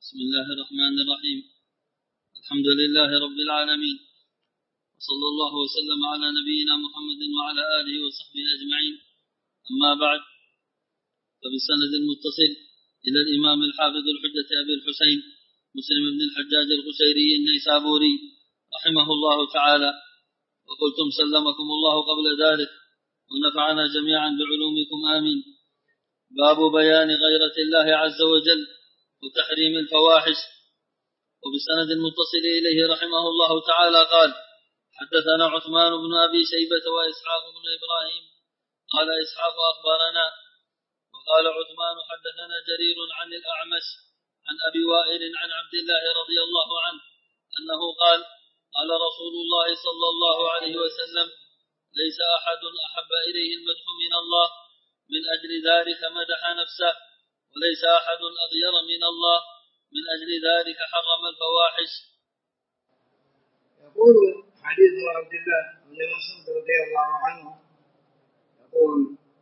بسم الله الرحمن الرحيم. الحمد لله رب العالمين، وصلى الله وسلم على نبينا محمد وعلى آله وصحبه أجمعين. أما بعد، فبسند المتصل إلى الإمام الحافظ الحجة أبي الحسين مسلم بن الحجاج القشيري النيسابوري رحمه الله تعالى، وقلتم سلمكم الله قبل ذلك ونفعنا جميعا بعلومكم آمين. باب بيان غيرة الله عز وجل وتحريم الفواحش. وبسند المتصل إليه رحمه الله تعالى قال: حدثنا عثمان بن أبي شيبة وإسحاق بن إبراهيم قال إسحاق أخبرنا، وقال عثمان حدثنا جرير عن الأعمش عن أبي وائل عن عبد الله رضي الله عنه أنه قال: قال رسول الله صلى الله عليه وسلم: ليس أحد أحب إليه المدح من الله، من أجل ذلك مدح نفسه، وليس أحد أغير من الله، من أجل ذلك حرم الفواحش. يقول حديث عبد الله بن مسعود رضي الله عنه يقول: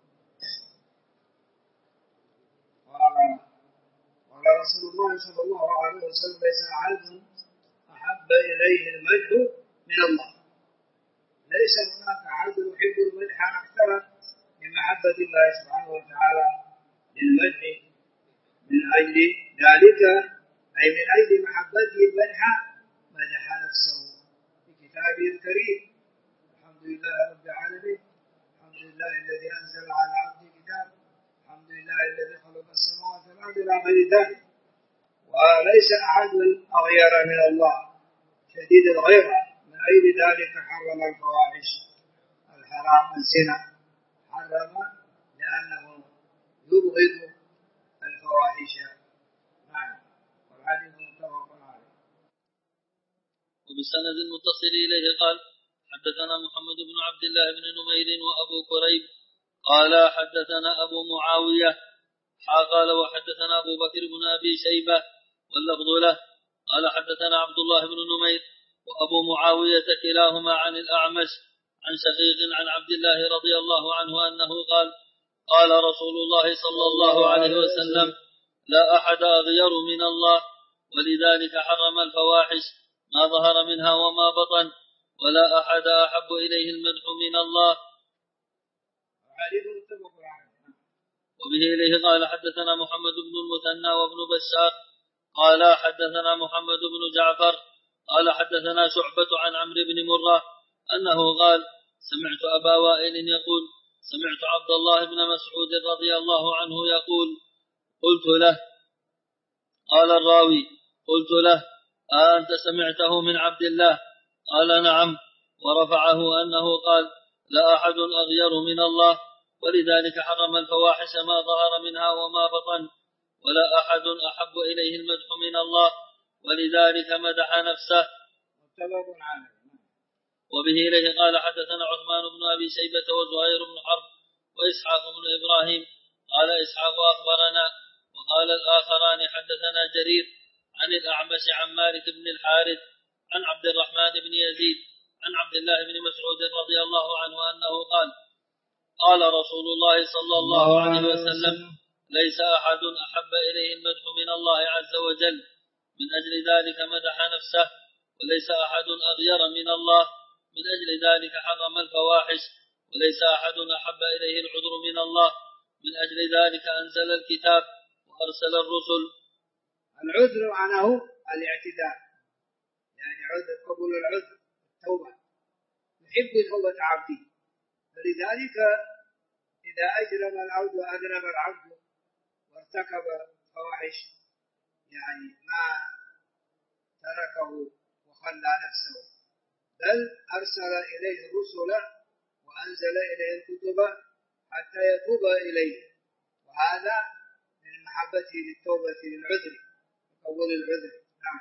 قال رسول الله صلى الله عليه وسلم: ليس أحد أحب إليه المدح من الله. ليس هناك أحد يحب المدح أكثر من محبة الله سبحانه وتعالى للمدح، من أجل ذلك أي من أجل محبته المدح مدح نفسه في كتابه الكريم. الحمد لله رب العالمين، الحمد لله الذي أنزل على عبده كتاب، الحمد لله الذي خلق السماوات والأرض إلى غير ذلك. وليس أحد أغير من الله شديد الغيرة، من أجل ذلك حرم الفواحش الحرام الزنا، حرم لأنه يبغض الفواحش. نعم، والحديث متفق عليه. وبسند المتصل إليه قال: حدثنا محمد بن عبد الله بن نمير وأبو كريب قال حدثنا أبو معاوية قال وحدثنا أبو بكر بن أبي شيبة واللفظ له قال حدثنا عبد الله بن نمير وأبو معاوية كلاهما عن الأعمش عن شقيق عن عبد الله رضي الله عنه أنه قال: قال رسول الله صلى الله عليه وسلم: لا أحد أغير من الله، ولذلك حرم الفواحش ما ظهر منها وما بطن، ولا أحد أحب إليه المدح من الله. وبه إليه قال حدثنا محمد بن المثنى وابن بشار قال حدثنا محمد بن جعفر قال حدثنا شعبة عن عمرو بن مرة أنه قال: سمعت أبا وائل يقول: سمعت عبد الله بن مسعود رضي الله عنه يقول: قلت له، قال الراوي: قلت له: أنت سمعته من عبد الله؟ قال: نعم. ورفعه أنه قال: لا أحد أغير من الله، ولذلك حرم الفواحش ما ظهر منها وما بطن، ولا أحد أحب إليه المدح من الله، ولذلك مدح نفسه. وبه إليه قال حدثنا عثمان بن أبي شيبة وزهير بن حرب وإسحاق بن إبراهيم قال إسحاق أخبرنا، وقال الآخران حدثنا جرير عن الأعمش عن مالك بن الحارث عن عبد الرحمن بن يزيد عن عبد الله بن مسعود رضي الله عنه أنه قال: قال رسول الله صلى الله عليه وسلم: ليس أحد أحب إليه المدح من الله عز وجل، من أجل ذلك مدح نفسه، وليس أحد أغير من الله، من أجل ذلك حرم الفواحش، وليس أحد أحب إليه العذر من الله، من أجل ذلك أنزل الكتاب وأرسل الرسل. العذر معناه الاعتذار، يعني عذر قبول العذر التوبة، يحب توبة عبده، فلذلك إذا أجرم العبد وأذنب العبد وارتكب فواحش يعني ما تركه وخلى نفسه، بل أرسل إليه الرسل وأنزل إليه الكتب حتى يتوب إليه، وهذا من محبته للتوبة للعذر قبول العذر. نعم.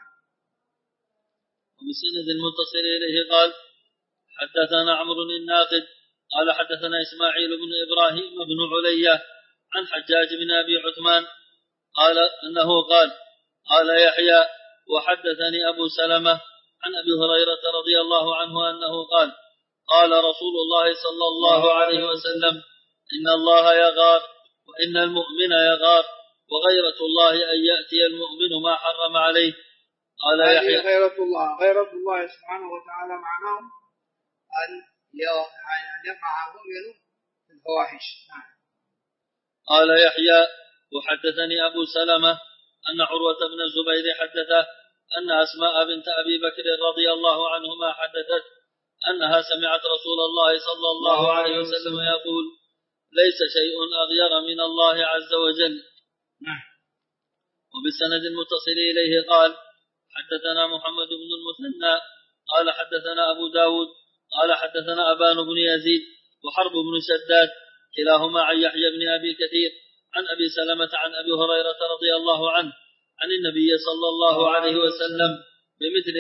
وبسند المتصل إليه قال حدثنا عمرو الناقد قال حدثنا إسماعيل بن إبراهيم بن علية عن حجاج بن أبي عثمان قال أنه قال يحيى وحدثني أبو سلمة عن أبي هريرة رضي الله عنه أنه قال رسول الله صلى الله عليه وسلم: إن الله يغار، وإن المؤمن يغار، وغيرة الله أن يأتي المؤمن ما حرم عليه. قال يحيى غيرة الله سبحانه وتعالى معناه أن يقع المؤمن في الفواحش. قال يحيى وحدثني أبو سلمة أن عروة بن الزبير حدثه أن أسماء بنت أبي بكر رضي الله عنهما حدثت أنها سمعت رسول الله صلى الله عليه وسلم يقول ليس شيء أغير من الله عز وجل. وبالسند المتصل إليه قال حدثنا محمد بن المثنى قال حدثنا أبو داود قال حدثنا أبان بن يزيد وحرب بن شداد كلاهما عن يحيى بن أبي كثير عن أبي سلمة عن أبي هريرة رضي الله عنه عن النبي صلى الله عليه وسلم بمثل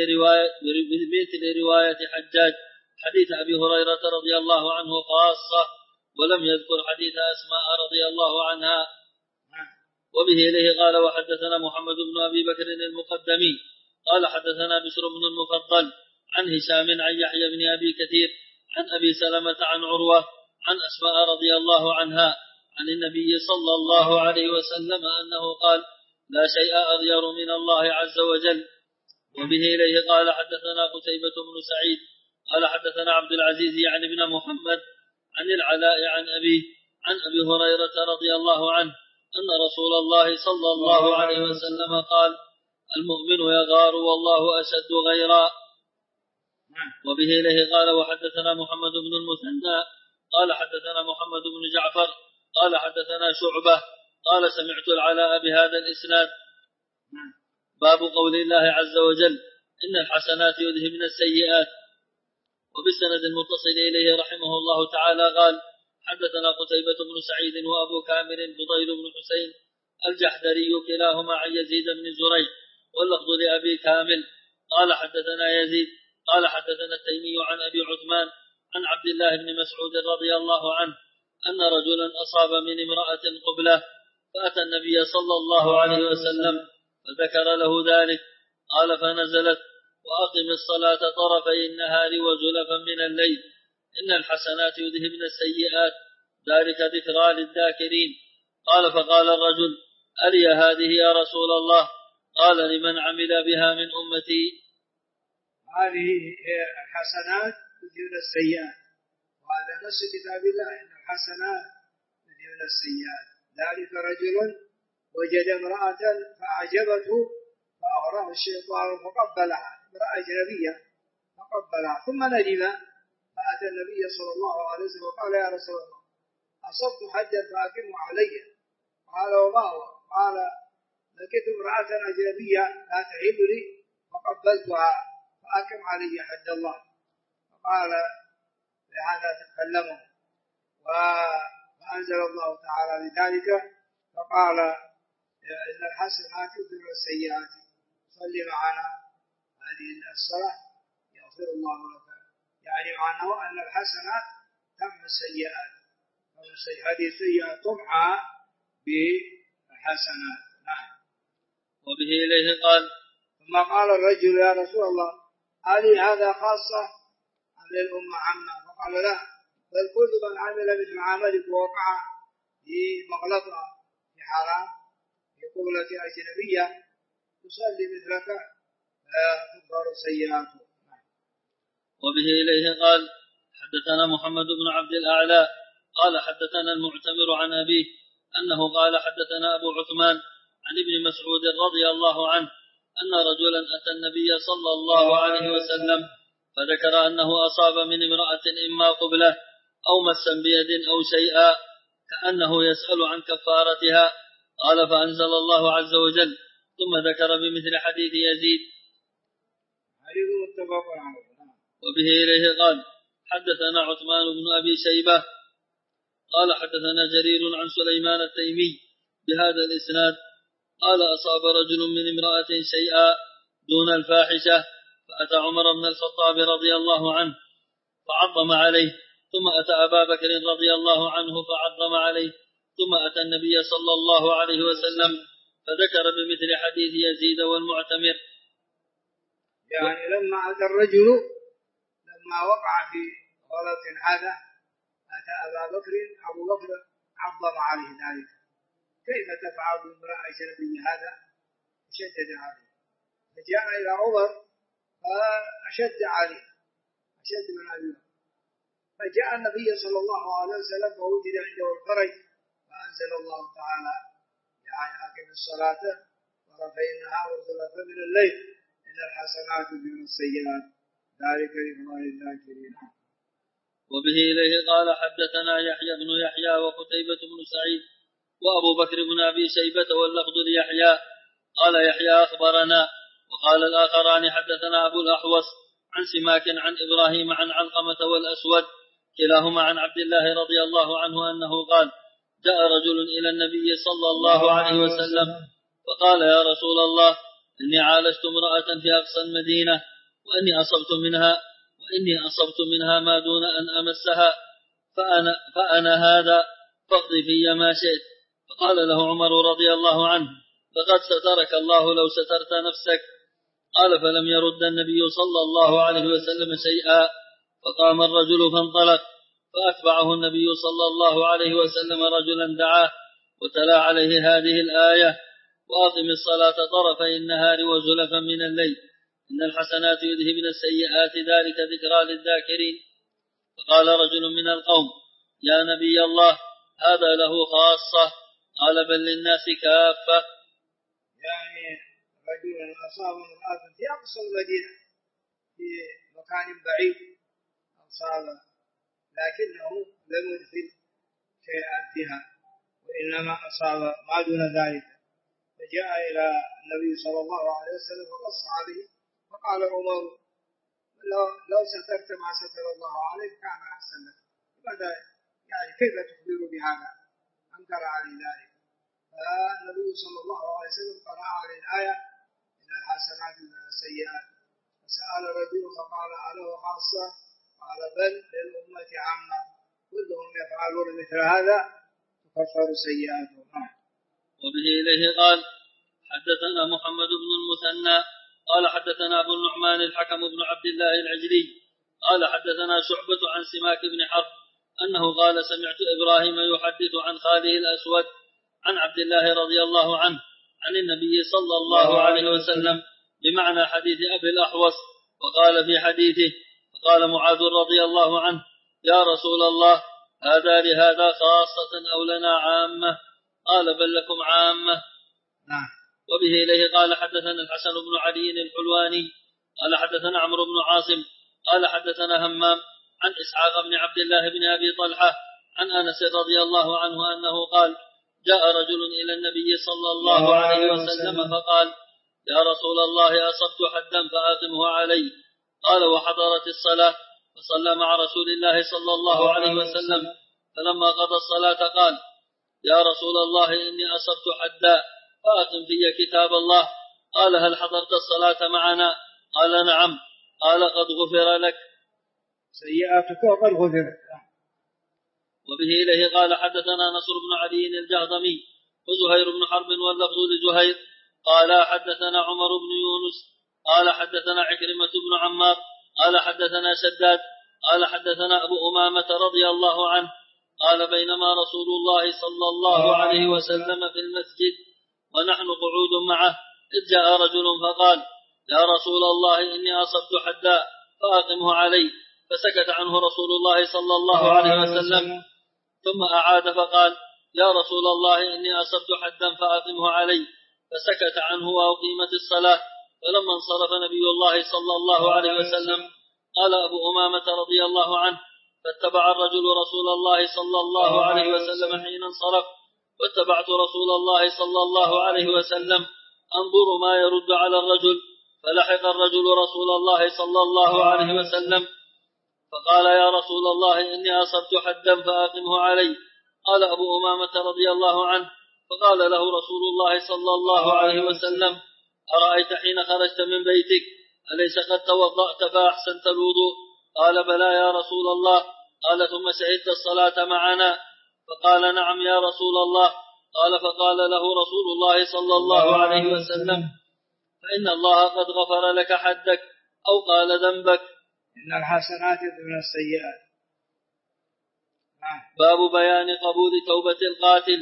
رواية حجاج حديث أبي هريرة رضي الله عنه خاصة ولم يذكر حديث أسماء رضي الله عنها. وبه إليه قال وحدثنا محمد بن أبي بكر المقدمي قال حدثنا بشر بن المفضل عن هشام عن يحيى بن أبي كثير عن أبي سلمة عن عروة عن أسماء رضي الله عنها عن النبي صلى الله عليه وسلم أنه قال لا شيء أغير من الله عز وجل. وبه إليه قال حدثنا قتيبة بن سعيد قال حدثنا عبد العزيز يعني بن محمد عن العلاء عن أبيه عن أبي هريرة رضي الله عنه أن رسول الله صلى الله عليه وسلم قال المؤمن يغار والله أشد غيرا. وبه إليه قال وحدثنا محمد بن المثنى قال حدثنا محمد بن جعفر قال حدثنا شعبة قال سمعت العلاء بهذا الإسناد. باب قول الله عز وجل إن الحسنات يذهبن السيئات. وبالسند المتصل إليه رحمه الله تعالى قال حدثنا قتيبة بن سعيد وأبو كامل فضيل بن حسين الجحدري كلاهما عن يزيد بن زريع واللفظ لأبي كامل قال حدثنا يزيد قال حدثنا التيمي عن أبي عثمان عن عبد الله بن مسعود رضي الله عنه أن رجلا أصاب من امرأة قبلة فأتى النبي صلى الله عليه وسلم فذكر له ذلك قال فنزلت وأقم الصلاة طرفي النهار وزلفا من الليل إن الحسنات يذهبن السيئات ذلك ذكرى للذاكرين. قال فقال الرجل ألي هذه يا رسول الله؟ قال لمن عمل بها من أمتي. هذه الحسنات يذهبن السيئات وهذا نص كتاب الله إن الحسنات يذهبن السيئات. ذلك رجل وجد امرأة فأعجبته فأغراه الشيطان فقبلها امرأة أجنبية فقبلها ثم ندم فأتى النبي صلى الله عليه وسلم وقال يا رسول الله أصبت حجا فأتمه علي. قال وما هو؟ قال لقيت امرأة أجنبية لا تحل لي فقبلتها فأتم علي حج الله. فقال لهذا تكلمه فأنزل الله تعالى لذلك فقال إن الحسنات يذهبن السيئات صل معنا هذه الصلاة يغفر الله لك. يعني معناه أن الحسنات تمحو السيئات هذه السيئات تمحى بالحسنات. نعم. وبه إليه قال ثم قال الرجل يا رسول الله هل هذا خاصة أم للأمة عامة؟ فقال لا بل كل من عمل مثل عملك ووقع في مغلطة في حرام في قبلة أجنبية تصلي مثلك تغفر سيئاته. وبه إليه قال حدثنا محمد بن عبد الأعلى قال حدثنا المعتمر عن أبيه أنه قال حدثنا أبو عثمان عن ابن مسعود رضي الله عنه أن رجلا أتى النبي صلى الله عليه وسلم فذكر أنه أصاب من امرأة إما قبلة أو مسا بيد أو شيئا كأنه يسأل عن كفارتها. قال فأنزل الله عز وجل ثم ذكر بمثل حديث يزيد. وبه إليه قال حدثنا عثمان بن أبي شيبة قال حدثنا جرير عن سليمان التيمي بهذا الإسناد قال أصاب رجل من امرأة شيئا دون الفاحشة فأتى عمر بن الخطاب رضي الله عنه فعظم عليه ثم أتى أبا بكر رضي الله عنه فعظم عليه ثم أتى النبي صلى الله عليه وسلم فذكر بمثل حديث يزيد والمعتمر. يعني لما أتى الرجل لما وقع في غلط هذا أتى أبا بكر أبو بكر عظم عليه ذلك كيف تفعل بامرأة أجنبية هذا؟ شدد عليه، فجاء إلى عمر فأشد عليه أشد من أبيه، فجاء النبي صلى الله عليه وسلم فوجد عنده الفرج، فأنزل الله تعالى يعني أقم الصلاة طرفي النهار وزلفا من الليل إن الحسنات يذهبن السيئات ذلك ذكرى للذاكرين. وبه إليه قال حدثنا يحيى بن يحيى وقتيبة بن سعيد وأبو بكر بن أبي شيبة واللفظ ليحيى قال يحيى أخبرنا، وقال الآخران حدثنا أبو الأحوص عن سماك عن إبراهيم عن علقمة والأسود كلاهما عن عبد الله رضي الله عنه أنه قال جاء رجل إلى النبي صلى الله عليه وسلم فقال يا رسول الله إني عالجت امرأة في أقصى المدينة وإني أصبت منها ما دون أن أمسها فأنا هذا فاقض في ما شئت. فقال له عمر رضي الله عنه لقد سترك الله لو سترت نفسك. قال فلم يرد النبي صلى الله عليه وسلم شيئا، فقام الرجل فانطلق، فأتبعه النبي صلى الله عليه وسلم رجلا دعاه وتلا عليه هذه الآية وأقم الصلاة طرفي النهار وزلفا من الليل إن الحسنات يذهبن السيئات ذلك ذكرى للذاكرين. فقال رجل من القوم يا نبي الله هذا له خاصة؟ قال بل للناس كافة. يعني رجل أصاب امرأة في أقصى المدينة في مكان بعيد أصاب، لكنه لم يدخل شيئا فيها وإنما أصاب ما دون ذلك، فجاء إلى النبي صلى الله عليه وسلم وقص عليه، فقال عمر لو سترت ما ستر الله عليك كان أحسن لك، ماذا يعني كيف تخبر بهذا؟ أنكر عليه ذلك، فالنبي صلى الله عليه وسلم قرأ عليه الآية إن الحسنات من السيئات، فسأل رجل فقال أله خاصة؟ قال بل للأمة عامة كلهم يفعلون مثل هذا تكفر سيئاتهم. وبه إليه قال حدثنا محمد بن المثنى قال حدثنا أبو النعمان الحكم بن عبد الله العجلي قال حدثنا شعبة عن سماك بن حرب أنه قال سمعت إبراهيم يحدث عن خاله الأسود عن عبد الله رضي الله عنه عن النبي صلى الله عليه وسلم بمعنى حديث أبي الأحوص، وقال في حديثه فقال معاذ رضي الله عنه يا رسول الله هذا لهذا خاصة أو لنا عامة؟ قال بل لكم عامة. وبه إليه قال حدثنا الحسن بن علي الحلواني قال حدثنا عمرو بن عاصم قال حدثنا همام عن إسحاق بن عبد الله بن أبي طلحة عن أنس رضي الله عنه أنه قال جاء رجل إلى النبي صلى الله عليه وسلم فقال يا رسول الله أصبت حدا فأقمه علي. قال وحضرت الصلاة فصلى مع رسول الله صلى الله عليه وسلم، فلما قضى الصلاة قال يا رسول الله إني أصبت حدا فأقم في كتاب الله. قال هل حضرت الصلاة معنا؟ قال نعم. قال قد غفر لك سيئاتك وقد غفرت. وبه إليه قال حدثنا نصر بن علي الجهضمي وزهير بن حرب واللفظ لزهير قال حدثنا عمر بن يونس قال حدثنا عكرمة بن عمار قال حدثنا شداد قال حدثنا أبو أمامة رضي الله عنه قال بينما رسول الله صلى الله عليه وسلم في المسجد ونحن قعود معه إذ جاء رجل فقال يا رسول الله إني أصبت حدا فأقمه علي، فسكت عنه رسول الله صلى الله عليه وسلم ثم أعاد فقال يا رسول الله إني أصبت حدا فأقمه علي، فسكت عنه وأقيمت الصلاة. فلما انصرف نبي الله صلى الله عليه وسلم قال أبو أمامة رضي الله عنه فاتبع الرجل رسول الله صلى الله عليه وسلم حين انصرف، واتبعت رسول الله صلى الله عليه وسلم أنظر ما يرد على الرجل، فلحق الرجل رسول الله صلى الله عليه وسلم فقال يا رسول الله إني أصبت حدا فأقمه علي. قال أبو أمامة رضي الله عنه فقال له رسول الله صلى الله عليه وسلم أرأيت حين خرجت من بيتك أليس قد توضأت فأحسنت الوضوء؟ قال بلى يا رسول الله. قال ثم شهدت الصلاة معنا؟ فقال نعم يا رسول الله. قال فقال له رسول الله صلى الله عليه وسلم فإن الله قد غفر لك حدك أو قال ذنبك. إن الحسنات يذهبن السيئات. باب بيان قبول توبة القاتل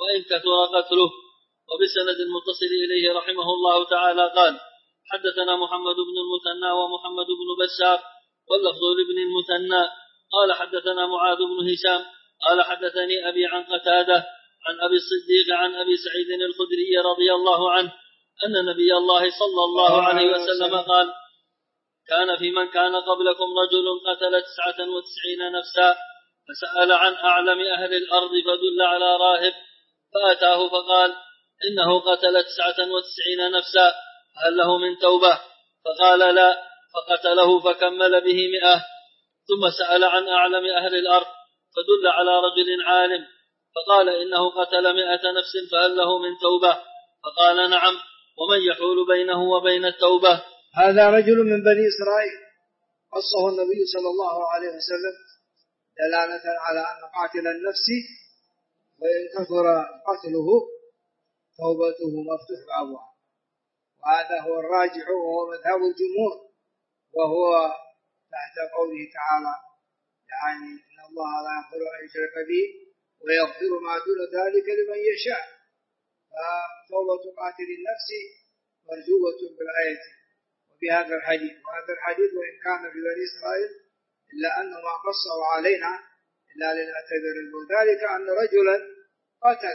وإن كثر قتله. وبسند المتصل إليه رحمه الله تعالى قال: حدثنا محمد بن المثنى ومحمد بن بشار واللفظ لابن المثنى قال حدثنا معاذ بن هشام قال حدثني أبي عن قتادة عن أبي الصديق عن أبي سعيد الخدري رضي الله عنه أن نبي الله صلى الله عليه وسلم قال: كان في من كان قبلكم رجل قتل 99 نفسا فسأل عن أعلم أهل الأرض فدل على راهب فأتاه فقال: إنه قتل 99 نفسا هل له من توبة؟ فقال: لا. فقتله فكمل به 100. ثم سأل عن أعلم أهل الأرض فدل على رجل عالم فقال: إنه قتل 100 نفس فهل له من توبة؟ فقال: نعم. ومن يحول بينه وبين التوبة؟ هذا رجل من بني إسرائيل قصه النبي صلى الله عليه وسلم دلالة على أن قاتل النفس وإن كثر قتله توبته مفتوح بأبواب، وهذا هو الراجح وهو مذهب الجمهور، وهو تحت قوله تعالى: يعني إن الله لا يغفر أن يشرك به ويغفر ما دون ذلك لمن يشاء. فتوبة قاتل النفس مرجوبة بالآية وبهذا الحديث. وهذا الحديث وإن كان في بني إسرائيل إلا أنه ما قصه علينا إلا لنعتبر ذلك أن رجلا قتل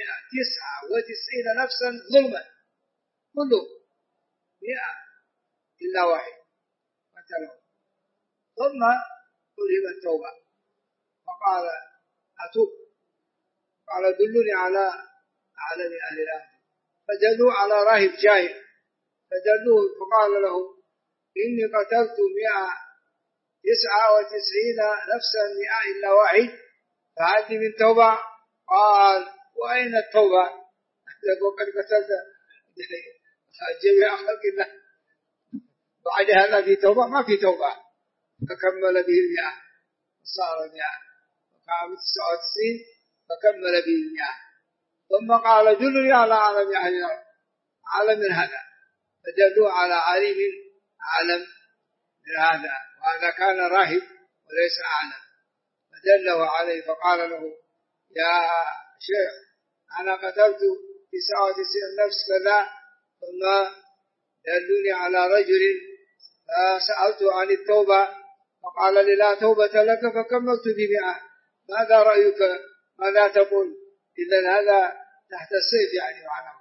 199 نفسا ظلما، كله 100 إلا واحد قتله، ثم ألهم التوبة فقال: أتوب. قال: دلني على أعلم أهل الأرض. فدلوا على راهب جاهل فدلوه فقال له: إني قتلت 199 نفسا 100 إلا واحد فهل لي من توبة؟ قال: وأين التوبة؟ وقد قتلت جميع خلق الله، بعد هذا في توبة؟ ما في توبة. فكمل به 100 صار 100 وقام 99 فكمل به 100. ثم قال: دلني على عالم أهل الأرض، عالم من هذا، فدلوا على عالم عالم من هذا، وهذا كان راهب وليس أعلم، فدله عليه فقال له: يا شيخ أنا قتلت 99 نفس كذا. ثم دلوني على رجل فسألته عن التوبة فقال لي: لا توبة لك، فكملت ب100. ماذا رأيك؟ ماذا تقول؟ إذن هذا تحت السيف يعني معناه.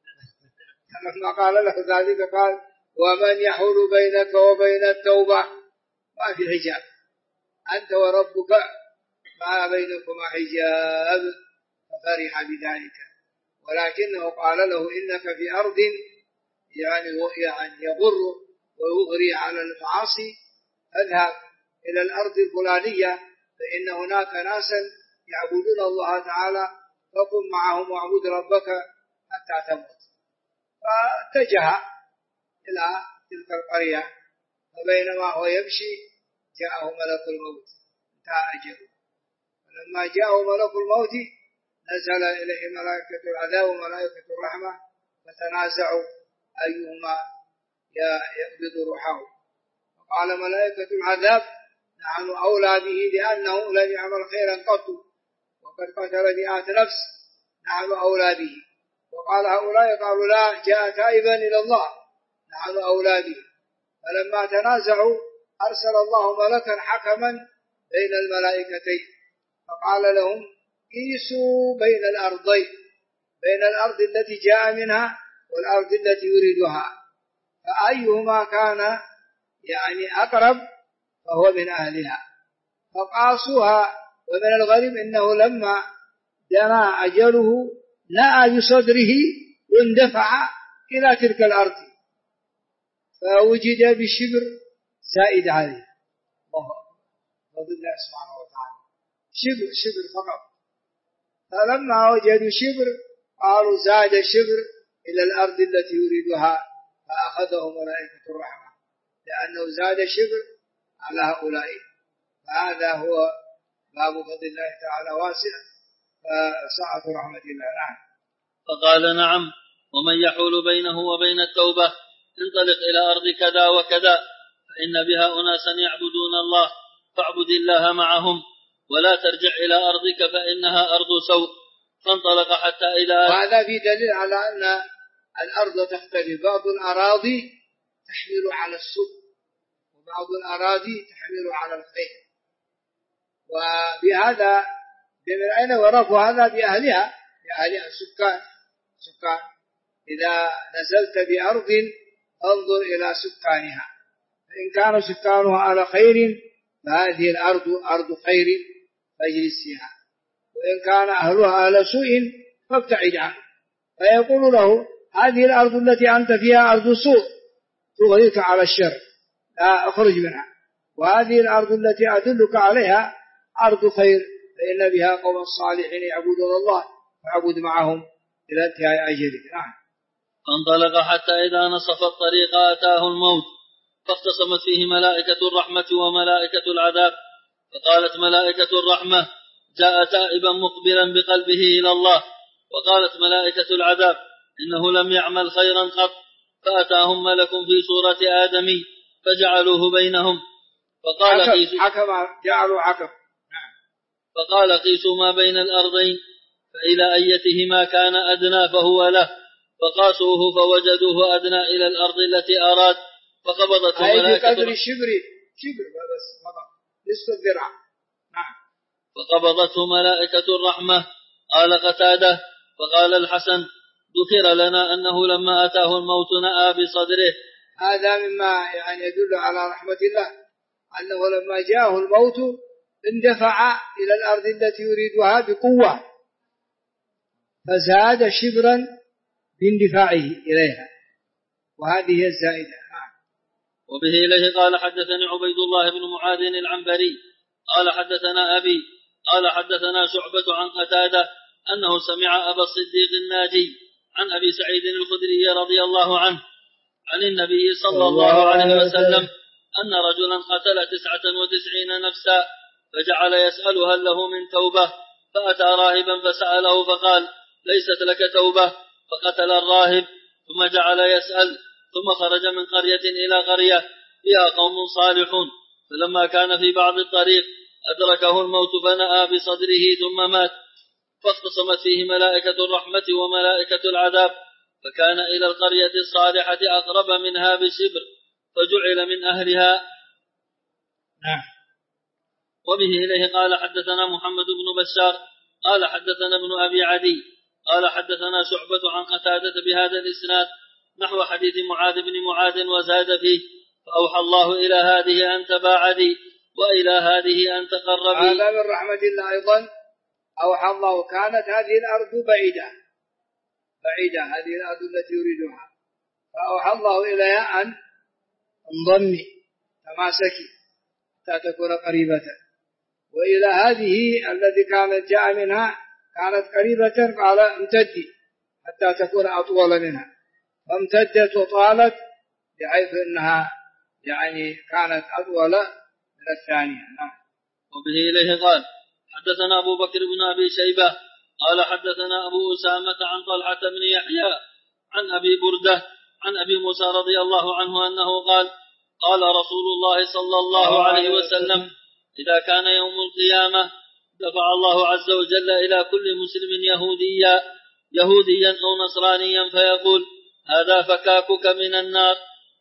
فلما قال له ذلك قال: ومن يحول بينك وبين التوبة؟ ما في حجاب، أنت وربك ما بينكما حجاب. ففرح بذلك، ولكنه قال له: إنك في أرض يعني يضر ويغري على المعاصي، اذهب إلى الأرض الفلانية فإن هناك ناسا يعبدون الله تعالى فكن معهم واعبد ربك حتى تموت. فاتجه إلى تلك القرية، فبينما هو يمشي جاءه ملك الموت، انتهى أجله. فلما جاءه ملك الموت نزل إليه ملائكة العذاب وملائكة الرحمة فتنازعوا أيهما يقبض روحه. فقال ملائكة العذاب: نحن أولى به لأنه لم يعمل خيرا قط وقد قتل 100 نفس، نحن أولى به. وقال هؤلاء: قالوا لا، جاء تائبا إلى الله، نحن أولى به. فلما تنازعوا أرسل الله ملكا حكما بين الملائكتين فقال لهم: قيسوا بين الأرضين، بين الأرض التي جاء منها والأرض التي يريدها، فأيهما كان يعني أقرب فهو من أهلها. فقاسوها. ومن الغريب إنه لما دنا أجله نأى بصدره واندفع إلى تلك الأرض فوجد بشبر زائد عليه. الله فضل الله سبحانه وتعالى، شبر فقط. فلما وجدوا شبر قالوا: زاد شبر إلى الأرض التي يريدها، فأخذه ملائكة الرحمة لأنه زاد شبر على هؤلاء. فهذا هو باب فضل الله تعالى واسع، فسعة رحمة الله. نعم. فقال: نعم. ومن يحول بينه وبين التوبة انطلق إلى أرض كذا وكذا فإن بها أناسا يعبدون الله فاعبد الله معهم، ولا ترجع إلى أرضك فإنها أرض سوء، فانطلق حتى إذا وهذا في دليل على أن الأرض تختلف، بعض الأراضي تحمل على السوء وبعض الأراضي تحمل على الخير، وبهذا من أين ورثوا هذا؟ بأهلها السكان. إذا نزلت بأرض انظر إلى سكانها، فإن كان سكانها على خير فهذه الأرض أرض خير فاجلس فيها، وإن كان أهلها أهل سوء فابتعد عنه. فيقول له هذه الأرض التي أنت فيها أرض سوء تغريك على الشر، لا أخرج منها، وهذه الأرض التي أدلك عليها أرض خير فإن بها قوم صالحين يعبدون الله فاعبد معهم إلى انتهاء أجله. فانطلق حتى إذا نصف الطريق أتاه الموت، فاختصمت فيه ملائكة الرحمة وملائكة العذاب، فقالت ملائكة الرحمة جاء تائبا مقبلا بقلبه إلى الله، وقالت ملائكة العذاب إنه لم يعمل خيرا قط، فأتاهم ملك في صورة آدمي فجعلوه بينهم، فقال قيسوا ما بين الأرضين فإلى أيتهما كان أدنى فهو له، فقاسوه فوجدوه أدنى إلى الأرض التي أراد، فقبضته ملائكة بقدر شبر بس نصف الذراع. فقبضته ملائكة الرحمة. قال قتادة فقال الحسن ذكر لنا أنه لما أتاه الموت نأى بصدره. هذا مما يدل على رحمة الله، أنه لما جاءه الموت اندفع إلى الأرض التي يريدها بقوة فزاد شبرا باندفاعه إليها، وهذه هي الزائدة. وبه إليه قال حدثني عبيد الله بن معاذ العنبري قال حدثنا أبي قال حدثنا شعبة عن قتادة أنه سمع أبا الصديق الناجي عن أبي سعيد الخدري رضي الله عنه عن النبي صلى الله عليه وسلم أن رجلا قتل 99 نفسا فجعل يسأل هل له من توبة، فأتى راهبا فسأله فقال ليست لك توبة، فقتل الراهب ثم جعل يسأل، ثم خرج من قرية إلى قرية فيها قوم صالحون، فلما كان في بعض الطريق أدركه الموت فنأى بصدره ثم مات، فاختصمت فيه ملائكة الرحمة وملائكة العذاب، فكان إلى القرية الصالحة أقرب منها بشبر فجعل من أهلها. وبه إليه قال حدثنا محمد بن بشار قال حدثنا ابن أبي عدي قال حدثنا شعبة عن قتادة بهذا الإسناد نحو حديث معاذ بن معاذ وزاد فيه فأوحى الله إلى هذه أن تباعدي وإلى هذه أن تقربي. هذا من رحمة الله أيضا، أوحى الله، كانت هذه الأرض بعيدة هذه الأرض التي يريدها، فأوحى الله إليها أن انضمي تماسكي حتى تكون قريبة، وإلى هذه التي كانت جاء منها كانت قريبة قال امتدي حتى تكون أطول منها، فامتدت وطالت بحيث أنها كانت أطول من الثانية. وبه إليه قال حدثنا أبو بكر بن أبي شيبة قال حدثنا أبو أسامة عن طلحة بن يحيى عن أبي بردة عن أبي موسى رضي الله عنه أنه قال قال رسول الله صلى الله عليه وسلم إذا كان يوم القيامة دفع الله عز وجل إلى كل مسلم يهوديا أو نصرانيا فيقول هذا فكاكك من النار.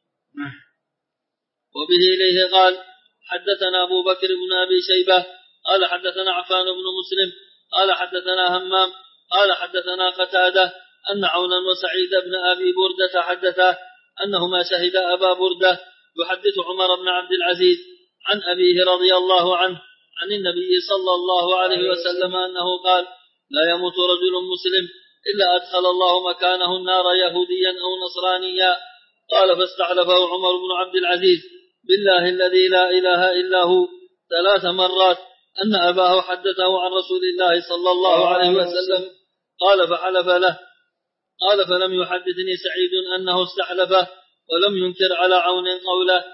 وبه إليه قال حدثنا أبو بكر بن أبي شيبة قال حدثنا عفان بن مسلم قال حدثنا همام قال حدثنا قتادة أن عونا وسعيد بن أبي بردة حدثا أنهما شهد أبا بردة يحدث عمر بن عبد العزيز عن أبيه رضي الله عنه عن النبي صلى الله عليه وسلم أنه قال لا يموت رجل مسلم إلا أدخل الله مكانه النار يهوديا أو نصرانيا. قال فاستحلفه عمر بن عبد العزيز بالله الذي لا إله إلا هو 3 مرات أن أباه حدثه عن رسول الله صلى الله عليه وسلم. قال فحلف له. قال فلم يحدثني سعيد أنه استحلفه ولم ينكر على عون قوله.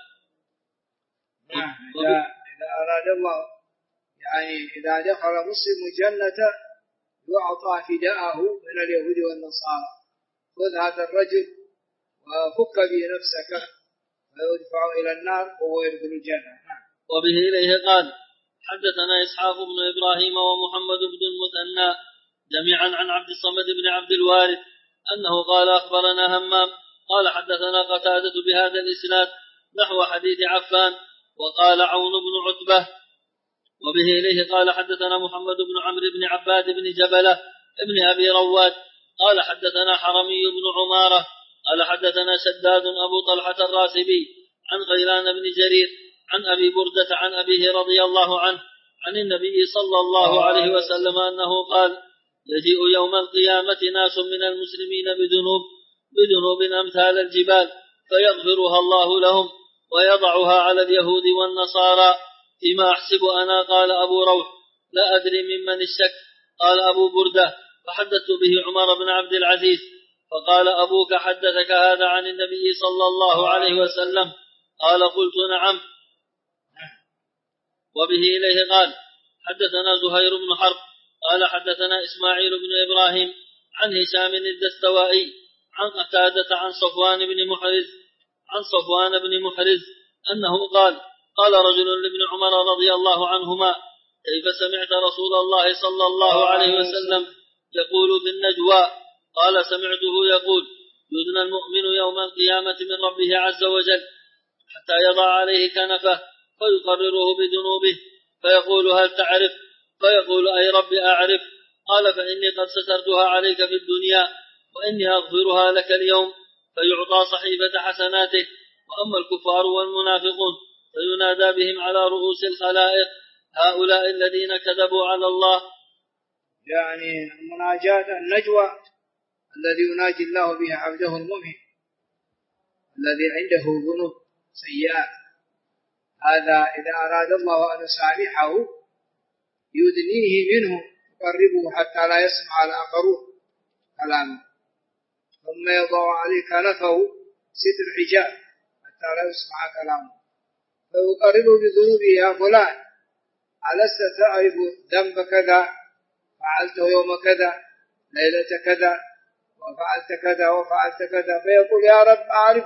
إذا أراد الله إذا دخل مسلم الجنة يعطى فداءه من اليهود والنصارى، خذ هذا الرجل وفك به نفسك ويدفع إلى النار وهو يدخل الجنة. وبه إليه قال حدثنا إسحاق بن إبراهيم ومحمد بن المثنى جميعا عن عبد الصمد بن عبد الوارث أنه قال أخبرنا همام قال حدثنا قتادة بهذا الإسناد نحو حديث عفان. وقال عون بن عتبة وبه إليه قال حدثنا محمد بن عمرو بن عباد بن جبلة ابن أبي رواد قال حدثنا حرمي بن عمارة قال حدثنا شداد أبو طلحة الراسبي عن غيلان بن جرير عن أبي بردة عن أبيه رضي الله عنه عن النبي صلى الله عليه وسلم أنه قال يجيء يوم القيامة ناس من المسلمين بذنوب أمثال الجبال فيغفرها الله لهم ويضعها على اليهود والنصارى فيما أحسب أنا. قال أبو روح لا أدري ممن الشك. قال أبو بردة فحدثت به عمر بن عبد العزيز فقال أبوك حدثك هذا عن النبي صلى الله عليه وسلم؟ قال قلت نعم. وبه إليه قال حدثنا زهير بن حرب قال حدثنا إسماعيل بن إبراهيم عن هشام الدستوائي عن قتادة عن صفوان بن محرز أنه قال رجل لابن عمر رضي الله عنهما كيف سمعت رسول الله صلى الله عليه وسلم يقول في النجوى؟ قال سمعته يقول يدنى المؤمن يوم القيامة من ربه عز وجل حتى يضع عليه كنفه فيقرره بذنوبه فيقول هل تعرف؟ فيقول أي رب أعرف. قال فإني قد سترتها عليك في الدنيا وإني أغفرها لك اليوم. فيعطى صحيفة حسناته. وأما الكفار والمنافقون فينادى بهم على رؤوس الخلائق هؤلاء الذين كذبوا على الله. يعني المناجاة النجوى الذي يناجي الله بها عبده المؤمن الذي عنده ذنوب سيئات، هذا إذا أراد الله أن يسامحه يدنيه منه يقربه حتى لا يسمع الآخرون كلامه، ثم يضع عليه كنفه ستر حجاب حتى لا يسمع كلامه فيقربه بذنوبه يا فلان ألست تعرف ذنب كذا فعلته يوم كذا ليلة كذا وفعلت كذا وفعلت كذا، فيقول يا رب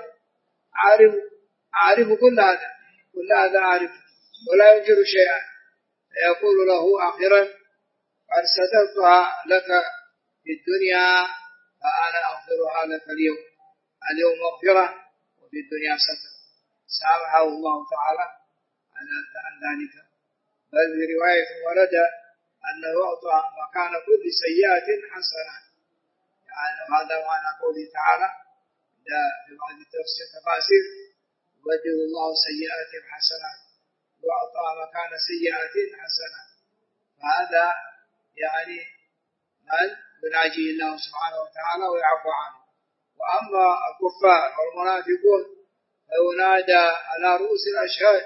أعرف كل هذا أعرف ولا ينكر شيئا. فيقول له آخرا قد سترتها لك في الدنيا فأنا أغفرها لك اليوم مغفرة وفي الدنيا ستر. سامحه الله تعالى عن ذلك. بل في رواية ورد أنه يعطى مكان كل سيئة حسنة، يعني هذا معنى قوله تعالى في بعض التفاسير يبدل الله سيئات حسنات وأعطى مكان سيئات حسنات. فهذا يعني من يناجي الله سبحانه وتعالى ويعفو عنه. وأما الكفار والمنافقون فينادى على رؤوس الأشهاد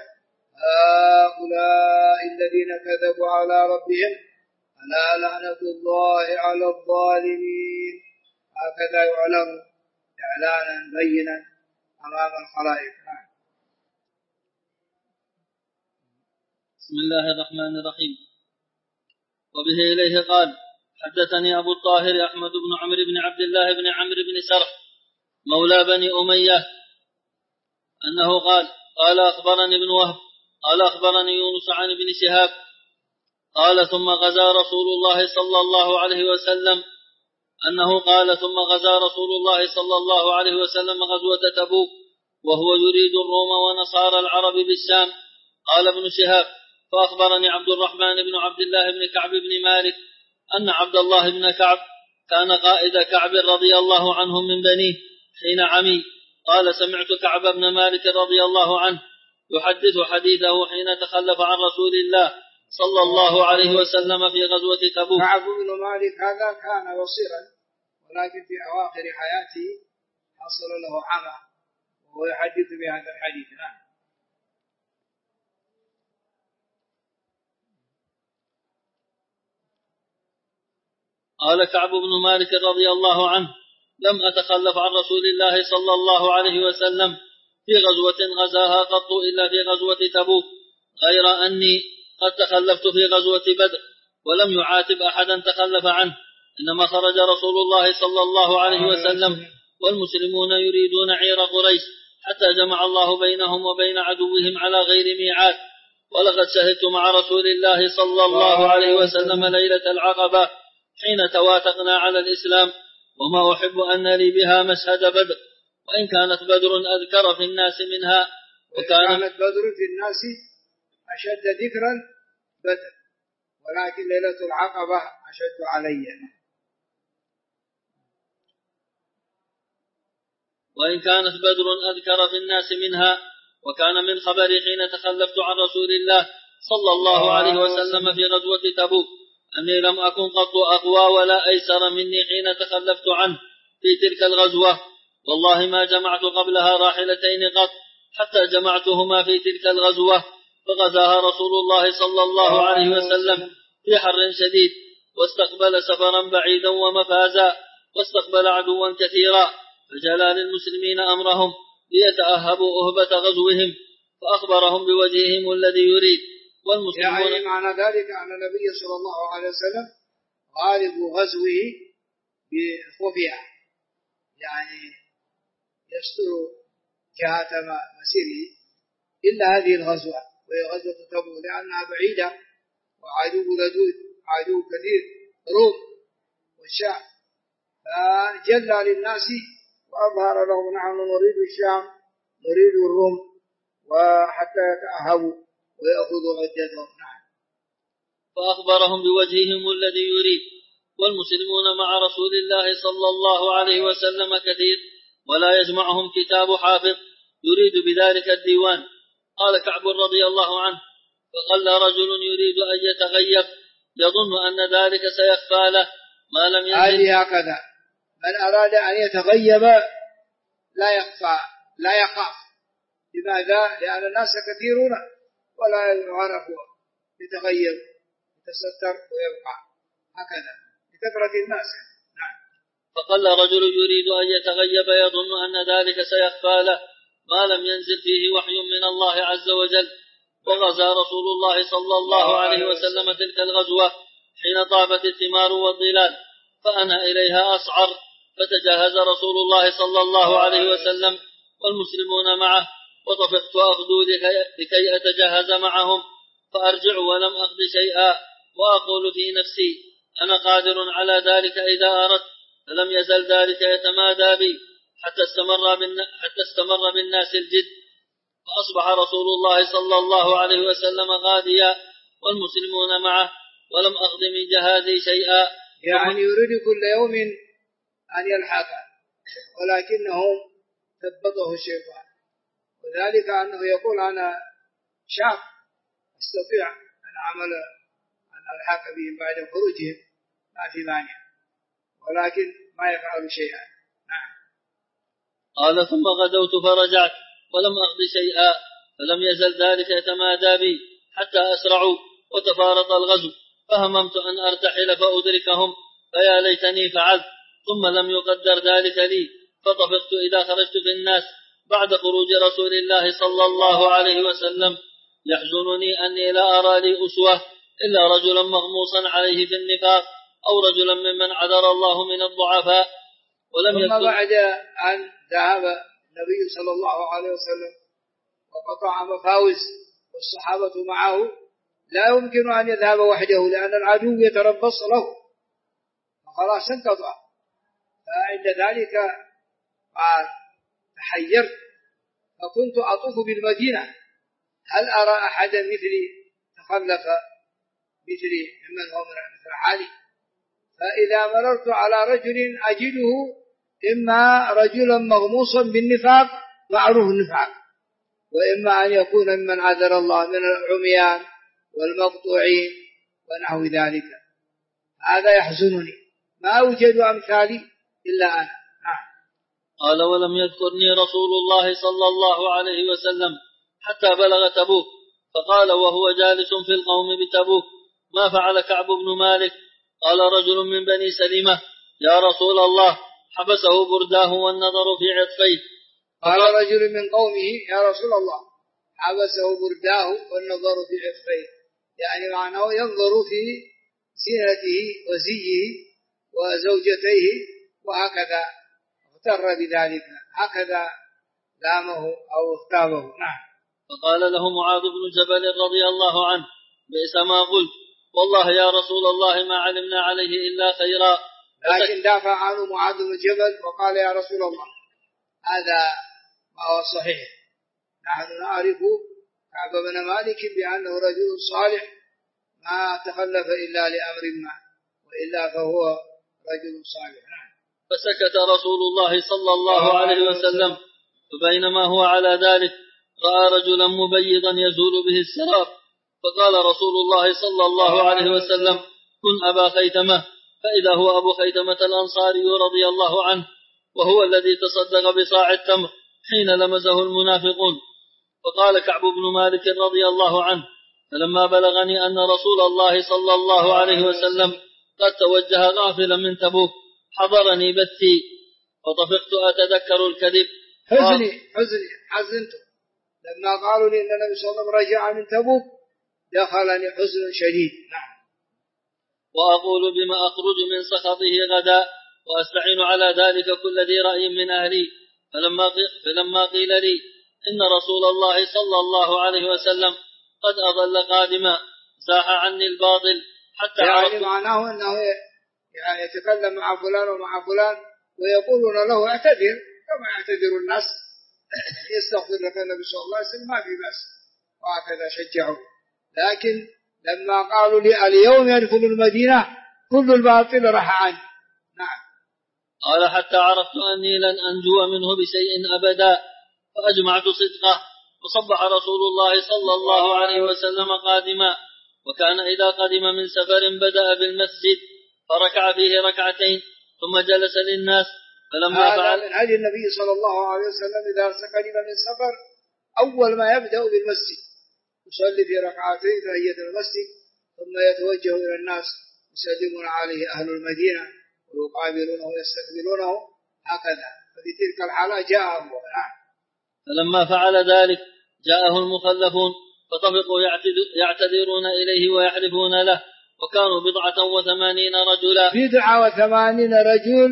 هؤلاء الذين كذبوا على ربهم ألا لعنة الله على الظالمين. هكذا يعلم إعلانا بينا أمام الخلائق. بسم الله الرحمن الرحيم. وبه إليه قال حدثني أبو الطاهر أحمد بن عمرو بن عبد الله بن عمرو بن سرح مولى بني أمية أنه قال أخبرني ابن وهب قال أخبرني يونس عن ابن شهاب قال ثم غزا رسول الله صلى الله عليه وسلم أنه قال ثم غزا رسول الله صلى الله عليه وسلم غزوة تبوك وهو يريد الروم ونصارى العرب بالشام. قال ابن شهاب فأخبرني عبد الرحمن بن عبد الله بن كعب بن مالك أن عبد الله بن كعب كان قائد كعب رضي الله عنهم من بنيه حين عمي. قال سمعت كعب بن مالك رضي الله عنه يحدث حديثه حين تخلف عن رسول الله صلى الله عليه وسلم في غزوة تبوك. كعب بن مالك هذا كان وصيرا ولكن في أواخر حياته حصل له عمى وهو يحدث بهذا الحديث. قال كعب بن مالك رضي الله عنه لم أتخلف عن رسول الله صلى الله عليه وسلم في غزوة غزاها قط إلا في غزوة تبوك، غير أني قد تخلفت في غزوة بدر ولم يعاتب أحدا تخلف عنه، إنما خرج رسول الله صلى الله عليه وسلم والمسلمون يريدون عير قريش حتى جمع الله بينهم وبين عدوهم على غير ميعاد. ولقد شهدت مع رسول الله صلى الله عليه وسلم ليلة العقبة حين توافقنا على الإسلام، وما أحب أن لي بها مشهد بدر، وإن كانت بدر أذكر في الناس منها، وكانت بدر في الناس أشد ذكرا بدر، ولكن ليلة العقبة أشد علي. وإن كانت بدر أذكر في الناس منها، وكان من خبري حين تخلفت عن رسول الله صلى الله عليه وسلم في غزوة تبوك أني لم أكن قط أقوى ولا أيسر مني حين تخلفت عنه في تلك الغزوة، والله ما جمعت قبلها راحلتين قط حتى جمعتهما في تلك الغزوة، فغزاها رسول الله صلى الله عليه وسلم في حر شديد، واستقبل سفرا بعيدا ومفازا، واستقبل عدوا كثيرا، فجلى للمسلمين أمرهم ليتأهبوا أهبة غزوهم، فأخبرهم بوجههم الذي يريد. والمسلمون يعني معنى ذلك أن النبي صلى الله عليه وسلم غالب غزوه بخفية، يعني يستر جهة مسيره إلا هذه الغزوة، وهي غزوة تبوك، لأنها بعيدة وعدو لدود، عدو كثير، روم والشام، فجلى للناس وأظهر لهم نحن نريد الشام نريد الروم، وحتى يتأهبوا ويأخذوا عدتهم. فأخبرهم بوجههم الذي يريد. والمسلمون مع رسول الله صلى الله عليه وسلم كثير، ولا يجمعهم كتاب حافظ يريد بذلك الديوان. قال كعب رضي الله عنه: فقل رجل يريد أن يتغيب يظن أن ذلك سيخفى له ما لم ينزل. هذه هكذا، من أراد أن يتغيب لا يخفى لا يخاف. لماذا؟ لأن الناس كثيرون ولا يعرف يتغيب يتستر ويبقى هكذا لكثرة الناس. نعم. فقل رجل يريد أن يتغيب يظن أن ذلك سيخفى له ما لم ينزل فيه وحي من الله عز وجل. وغزا رسول الله صلى الله عليه وسلم تلك الغزوة حين طابت الثمار والظلال، فأنا إليها أسعر، فتجهز رسول الله صلى الله عليه وسلم والمسلمون معه، وطفقت أغدو لكي أتجهز معهم، فأرجع ولم أغد شيئا، وأقول في نفسي: أنا قادر على ذلك إذا أردت. فلم يزل ذلك يتمادى بي حتى استمر بالناس الجد، فأصبح رسول الله صلى الله عليه وسلم غاديا والمسلمون معه، ولم أغد من جهازي شيئا. يعني يريد كل يوم أن يلحق، ولكنه ثبته الشيطان، وذلك أنه يقول: أنا شاب أستطيع أن أعمل أن ألحق بهم بعد خروجهم، ما في مانع، ولكن ما يفعل شيئا. نعم. قال: ثم غدوت فرجعت ولم أغد شيئا، فلم يزل ذلك يتمادى بي حتى أسرعوا وتفارط الغزو، فهممت أن أرتحل فأدركهم، فيا ليتني فعلت، ثم لم يقدر ذلك لي، فطفقت إذا خرجت في الناس بعد خروج رسول الله صلى الله عليه وسلم. يحزنني أني لا أرى لي أسوة إلا رجلا مغموصا عليه في النفاق، أو رجلا ممن عذر الله من الضعفاء. ثم بعد أن ذهب النبي صلى الله عليه وسلم وقطع مفاوز والصحابة معه، لا يمكن أن يذهب وحده لأن العدو يتربص له، فخلاص انقطع. فعند ذلك قال: تحيرت فكنت أطوف بالمدينة هل أرى أحدا مثلي تخلف مثلي ممن هو مثل حالي، فإذا مررت على رجل أجده إما رجلا مغموصا بالنفاق معروف النفاق، وإما أن يكون ممن عذر الله من العميان والمقطوعين ونحو ذلك. هذا يحزنني، ما أوجد أمثالي إلا أنا. قال: ولم يذكرني رسول الله صلى الله عليه وسلم حتى بلغ تبوك، فقال وهو جالس في القوم بتبوك: ما فعل كعب بن مالك؟ قال رجل من بني سلمة: يا رسول الله، حبسه برداه والنظر في عطفيه. قال رجل من قومه: يا رسول الله، حبسه برداه والنظر في عطفيه، يعني معناه ينظر في زينته وزيه وزوجتيه، وهكذا اغتر بذلك، هكذا لامه أو اغتابه. نعم. فقال له معاذ بن جبل رضي الله عنه: بئس ما قلت، والله يا رسول الله ما علمنا عليه إلا خيرا. لكن دافع عنه معاذ بن جبل وقال يا رسول الله هذا ما هو صحيح، نحن نعرف كعب بن مالك بأنه رجل صالح ما تخلف إلا لأمر ما، وإلا فهو رجل صالح. فسكت رسول الله صلى الله عليه وسلم، فبينما هو على ذلك رأى رجلا مبيضا يزول به السراب، فقال رسول الله صلى الله عليه وسلم كن أبا خيثمة، فإذا هو أبو خيثمة الأنصاري رضي الله عنه، وهو الذي تصدق بصاع التمر حين لمزه المنافقون. فقال كعب بن مالك رضي الله عنه فلما بلغني أن رسول الله صلى الله عليه وسلم قد توجه غافلا من تبوك حضرني بثي فطفقت أتذكر الكذب. حزنت لما قالوا لي أن النبي صلى الله عليه وسلم رجع من تبوك، دخلني حزن شديد. وأقول بما أخرج من سخطه غدا وأستعين على ذلك كل ذي رأي من أهلي. فلما قيل لي إن رسول الله صلى الله عليه وسلم قد أضل قادما زاح عني الباطل حتى يعني معناه أنه يعني يتكلم مع فلان ومع فلان ويقولون له اعتذر كما يعتذر الناس، يستغفر لك النبي صلى الله عليه وسلم ما في بأس، وهكذا شجعوا. لكن لما قالوا لي اليوم يدخل المدينة كل الباطل راح عني. نعم. قال حتى عرفت أني لن أنجو منه بشيء أبدا، فأجمعت صدقه، وصبح رسول الله صلى الله عليه وسلم قادما، وكان إذا قدم من سفر بدأ بالمسجد فركع فيه ركعتين ثم جلس للناس. فلما فعل من هدي النبي صلى الله عليه وسلم إذا قدم من سفر أول ما يبدأ بالمسجد يصلي في ركعتين تحية المسجد ثم يتوجه إلى الناس يسلمون عليه أهل المدينة ويقابلونه ويستقبلونه هكذا. ففي تلك الحالة جاءه. فلما فعل ذلك جاءه المخلفون فطفقوا يعتذرون إليه ويحلفون له، وكانوا 89 رجلا. 89 رجل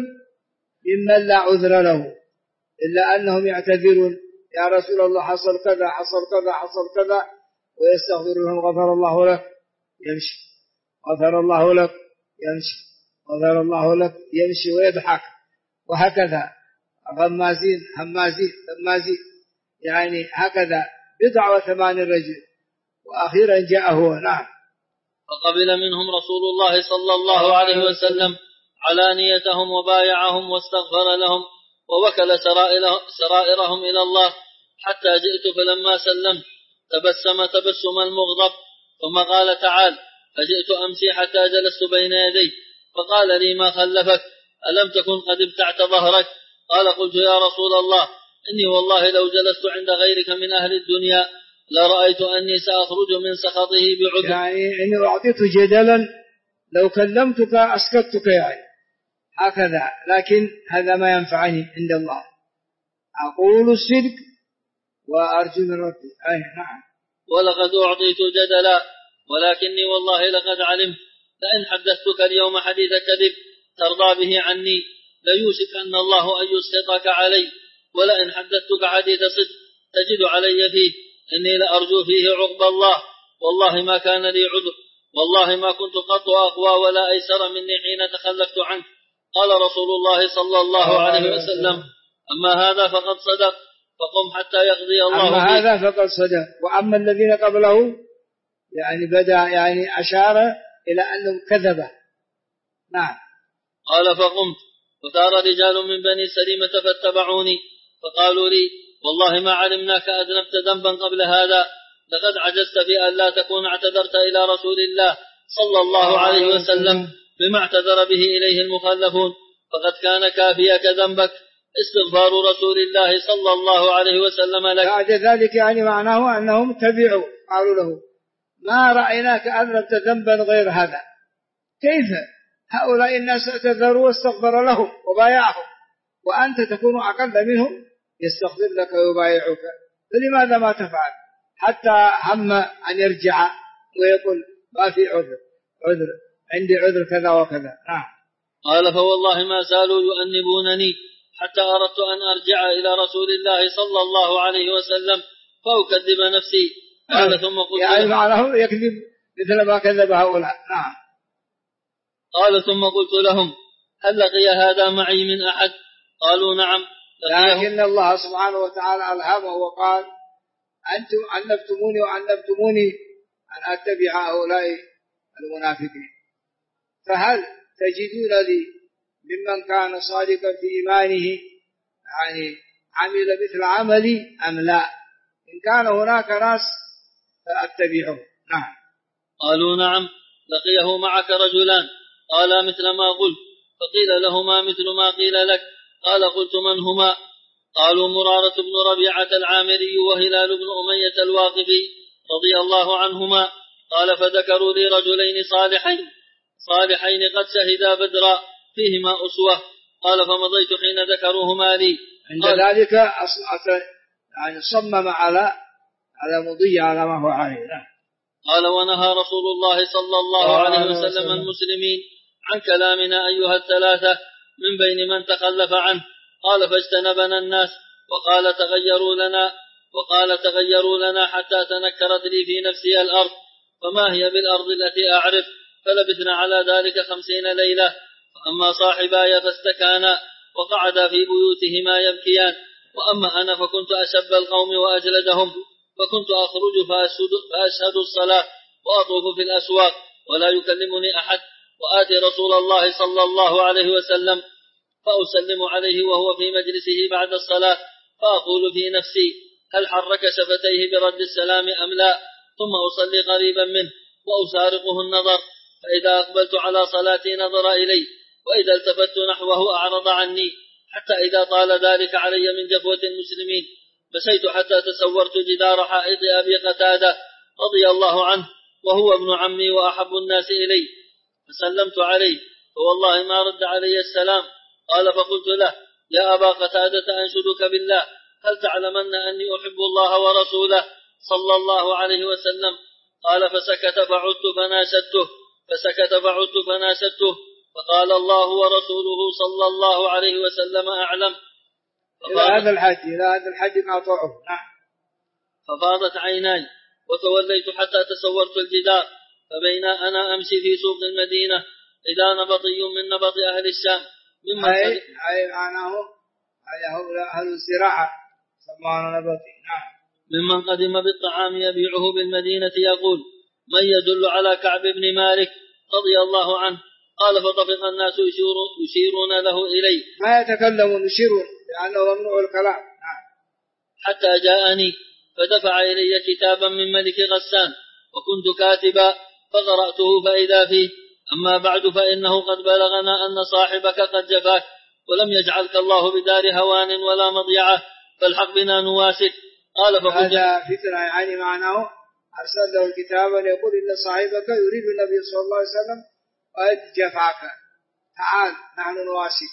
ممن لا عذر له إلا أنهم يعتذرون يا رسول الله حصل كذا حصل كذا حصل كذا، ويستغفر لهم غفر الله لك يمشي، غفر الله لك يمشي، غفر الله لك يمشي ويضحك، وهكذا غمازين همازين يعني هكذا 89 رجل. وأخيرا جاء هو. نعم. فقبل منهم رسول الله صلى الله عليه وسلم علانيتهم وبايعهم واستغفر لهم ووكل سرائرهم إلى الله، حتى جئت فلما سلمت تبسم تبسم المغضب ثم قال تعال، فجئت أمشي حتى جلست بين يديه فقال لي ما خلفك ألم تكن قد ابتعت ظهرك؟ قال قلت يا رسول الله إني والله لو جلست عند غيرك من أهل الدنيا لرأيت أني سأخرج من سخطه بعذر. يعني إني أعطيت جدلا لو كلمتك أسكتك يعني هكذا، لكن هذا ما ينفعني عند الله، أقول الصدق وأرجو من ربي. نعم. ولقد أعطيت جدلا ولكني والله لقد علمت لئن حدثتك اليوم حديث كذب ترضى به عني ليوشك أن الله أن يسخطك علي، ولئن حدثتك حديث صدق تجد علي فيه إني لأرجو فيه عقب الله، والله ما كان لي عذر، والله ما كنت قط أقوى ولا أيسر مني حين تخلفت عنه. قال رسول الله صلى الله عليه وسلم أما هذا فقد صدق فقم حتى يقضي الله أما هذا فقد صدق. وأما الذين قبله يعني بدأ يعني أشار إلى أنهم كذبه. نعم. قال فقمت وثار رجال من بني سليمة فاتبعوني فقالوا لي والله ما علمناك أذنبت ذنبا قبل هذا، لقد عجزت في أن لا تكون اعتذرت إلى رسول الله صلى الله عليه وسلم بما اعتذر به إليه المخلفون، فقد كان كافيك ذنبك استغفار رسول الله صلى الله عليه وسلم لك. بعد ذلك يعني معناه أنهم تبعوا قالوا له ما رأيناك أذنبت ذنبا غير هذا، كيف هؤلاء الناس اعتذروا واستغفر لهم وبايعهم وأنت تكون أقل منهم يستغفر لك ويبايعك، فلماذا ما تفعل؟ حتى هم أن يرجع ويقول ما في عذر عندي عذر كذا وكذا. قال فوالله ما زالوا يؤنبونني حتى أردت أن أرجع إلى رسول الله صلى الله عليه وسلم فأكذب نفسي. قال ثم قلت يعني معناه يكذب مثل ما كذب هؤلاء. نعم. قال ثم قلت لهم هل لقي هذا معي من أحد؟ قالوا نعم. لكن الله سبحانه وتعالى ألهمه وقال أنتم عنفتموني وعنفتموني أن أتبع هؤلاء المنافقين، فهل تجدون لي ممن كان صادقا في إيمانه يعني عمل مثل عملي أم لا؟ إن كان هناك ناس فأتبعه. نعم. قالوا نعم لقيه معك رجلان قالا مثل ما قلت، فقيل لهما مثل ما قيل لك. قال قلت من هما؟ قالوا مرارة بن ربيعة العامري وهلال بن أمية الواقفي رضي الله عنهما. قال فذكروا لي رجلين صالحين قد شهدا بدرا فيهما أسوة. قال فمضيت حين ذكروهما لي. عند ذلك يعني صمم على مضي على ما هو عليه. قال ونهى رسول الله صلى الله عليه وسلم المسلمين عن كلامنا أيها الثلاثة من بين من تخلف عنه. قال فاجتنبنا الناس وقال تغيروا لنا حتى تنكرت لي في نفسي الأرض فما هي بالأرض التي أعرف، فلبثنا على ذلك 50 ليلة. فأما صاحباي فاستكانا وقعدا في بيوتهما يبكيان، وأما أنا فكنت أشب القوم وأجلدهم، فكنت أخرج فأشهد الصلاة وأطوف في الأسواق ولا يكلمني أحد، وآتي رسول الله صلى الله عليه وسلم فأسلم عليه وهو في مجلسه بعد الصلاة، فأقول في نفسي هل حرك شفتيه برد السلام أم لا، ثم أصلي قريبا منه وأسارقه النظر، فإذا أقبلت على صلاتي نظر إلي، وإذا التفت نحوه أعرض عني، حتى إذا طال ذلك علي من جفوة المسلمين مشيت حتى تسورت جدار حائط أبي قتادة رضي الله عنه وهو ابن عمي وأحب الناس إلي، فسلمت عليه فوالله ما رد علي السلام. قال فقلت له يا أبا قتادة أنشدك بالله هل تعلمن أني أحب الله ورسوله صلى الله عليه وسلم؟ قال فسكت فناشدته فقال الله ورسوله صلى الله عليه وسلم أعلم. إلى هذا الحج قاطعه. ففاضت عيناي وتوليت حتى تسورت الجدار، فبين أنا أمشي في سوق المدينة إذا نبطي من نبط أهل الشام أي معناه أهل الزراعة سمعنا نبطي. ممن قدم بالطعام يبيعه بالمدينة يقول من يدل على كعب بن مالك رضي الله عنه؟ قال فطفق الناس يشيرون له إلي، ما يتكلمون يشيرون لأنه ممنوع الكلام. حتى جاءني فدفع إلي كتابا من ملك غسان وكنت كاتبا فقرأته فإذا فيه أما بعد فإنه قد بلغنا أن صاحبك قد جفاك ولم يجعلك الله بدار هوان ولا مضيعة فالحق بنا نواسك. قال فقلت هذا فتنة يعني معناه أرسل له كتابا يقول إن صاحبك يريد النبي صلى الله عليه وسلم قد جفاك تعال نحن نواسك.